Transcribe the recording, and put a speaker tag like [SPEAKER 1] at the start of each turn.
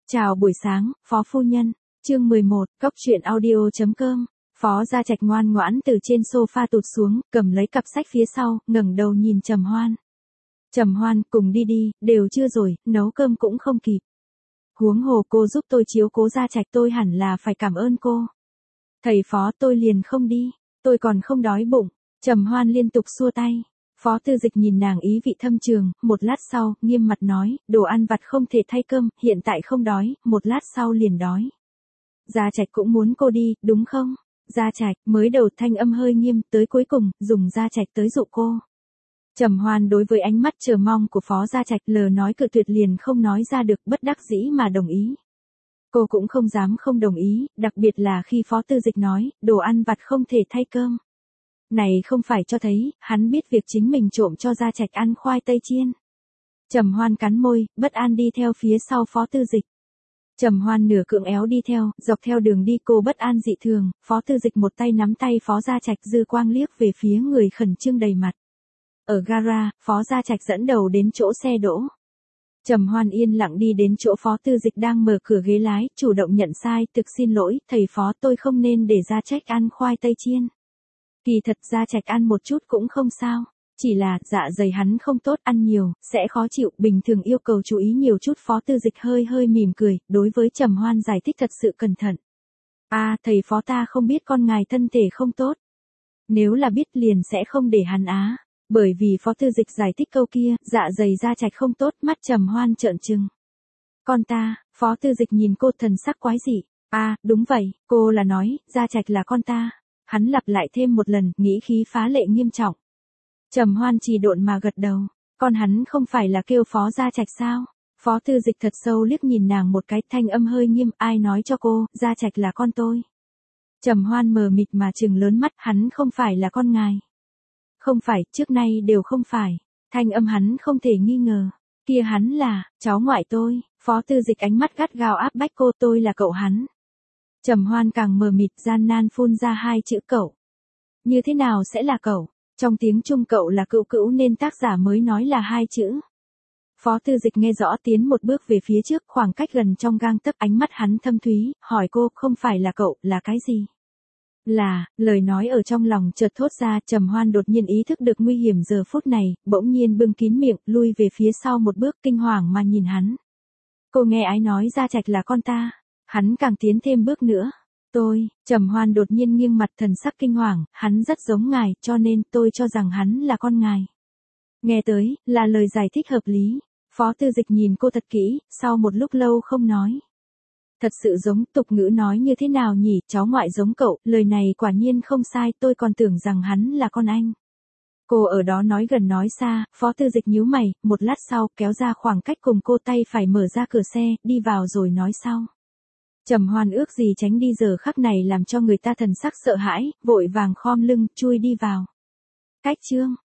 [SPEAKER 1] Chào buổi sáng, Phó phu nhân. Chương 11, Cốc truyện audio.com. Phó Gia Trạch ngoan ngoãn từ trên sofa tụt xuống, cầm lấy cặp sách phía sau, ngẩng đầu nhìn Trầm Hoan. Trầm Hoan, cùng đi đi, đều chưa rồi, nấu cơm cũng không kịp. Huống hồ cô giúp tôi chiếu cố Gia Trạch, tôi hẳn là phải cảm ơn cô. Thầy Phó, tôi liền không đi, tôi còn không đói bụng. Trầm Hoan liên tục xua tay. Phó Tư Dịch nhìn nàng ý vị thâm trường, một lát sau, nghiêm mặt nói, đồ ăn vặt không thể thay cơm, hiện tại không đói, một lát sau liền đói. Gia Trạch cũng muốn cô đi, đúng không? Gia Trạch, mới đầu thanh âm hơi nghiêm, tới cuối cùng, dùng Gia Trạch tới dụ cô. Trầm Hoan đối với ánh mắt chờ mong của Phó Gia Trạch lờ nói cự tuyệt liền không nói ra được, bất đắc dĩ mà đồng ý. Cô cũng không dám không đồng ý, đặc biệt là khi Phó Tư Dịch nói, đồ ăn vặt không thể thay cơm. Này không phải cho thấy, hắn biết việc chính mình trộm cho Gia Trạch ăn khoai tây chiên. Trầm Hoan cắn môi, bất an đi theo phía sau Phó Tư Dịch. Trầm Hoan nửa cưỡng éo đi theo, dọc theo đường đi cô bất an dị thường, Phó Tư Dịch một tay nắm tay Phó Gia Trạch dư quang liếc về phía người khẩn trương đầy mặt. Ở gara, Phó Gia Trạch dẫn đầu đến chỗ xe đỗ. Trầm Hoan yên lặng đi đến chỗ Phó Tư Dịch đang mở cửa ghế lái, chủ động nhận sai, thực xin lỗi, thầy Phó, tôi không nên để Gia Trạch ăn khoai tây chiên. Kỳ thật Gia Trạch ăn một chút cũng không sao, chỉ là dạ dày hắn không tốt, ăn nhiều sẽ khó chịu, bình thường yêu cầu chú ý nhiều chút. Phó Tư Dịch hơi mỉm cười, đối với Trầm Hoan giải thích thật sự cẩn thận. Thầy Phó, ta không biết con ngài thân thể không tốt. Nếu là biết liền sẽ không để hắn á. Bởi vì Phó Tư Dịch giải thích câu kia, dạ dày Gia Trạch không tốt, mắt Trầm Hoan trợn trừng. Con ta, Phó Tư Dịch nhìn cô thần sắc quái dị. Đúng vậy, cô là nói, Gia Trạch là con ta. Hắn lặp lại thêm một lần, nghĩ khí phá lệ nghiêm trọng. Trầm Hoan trì độn mà gật đầu, con hắn không phải là kêu Phó Gia Trạch sao? Phó Tư Dịch thật sâu liếc nhìn nàng một cái, thanh âm hơi nghiêm, ai nói cho cô, Gia Trạch là con tôi. Trầm Hoan mờ mịt mà trừng lớn mắt, hắn không phải là con ngài. Không phải, trước nay đều không phải. Thanh âm hắn không thể nghi ngờ. Kia hắn là, cháu ngoại tôi. Phó Tư Dịch ánh mắt gắt gao áp bách cô, tôi là cậu hắn. Trầm Hoan càng mờ mịt, gian nan phun ra hai chữ cậu. Như thế nào sẽ là cậu? Trong tiếng Trung cậu là cữu cữu nên tác giả mới nói là hai chữ. Phó Tư Dịch nghe rõ, tiến một bước về phía trước, khoảng cách gần trong gang tấc, ánh mắt hắn thâm thúy, hỏi cô, không phải là cậu, là cái gì? Lời nói ở trong lòng chợt thốt ra. Trầm Hoan đột nhiên ý thức được nguy hiểm giờ phút này, bỗng nhiên bưng kín miệng, lui về phía sau một bước, kinh hoàng mà nhìn hắn. Cô nghe ai nói Gia Trạch là con ta? Hắn càng tiến thêm bước nữa. Trầm Hoan đột nhiên nghiêng mặt, thần sắc kinh hoàng, hắn rất giống ngài, cho nên tôi cho rằng hắn là con ngài. Nghe tới, là lời giải thích hợp lý. Phó Tư Dịch nhìn cô thật kỹ, sau một lúc lâu không nói. Thật sự giống, tục ngữ nói như thế nào nhỉ, cháu ngoại giống cậu, lời này quả nhiên không sai, tôi còn tưởng rằng hắn là con anh. Cô ở đó nói gần nói xa, Phó Tư Dịch nhíu mày, một lát sau, kéo ra khoảng cách cùng cô, tay phải mở ra cửa xe, đi vào rồi nói sau. Trầm Hoan ước gì tránh đi giờ khắc này làm cho người ta thần sắc sợ hãi, vội vàng khom lưng, chui đi vào. Cách chương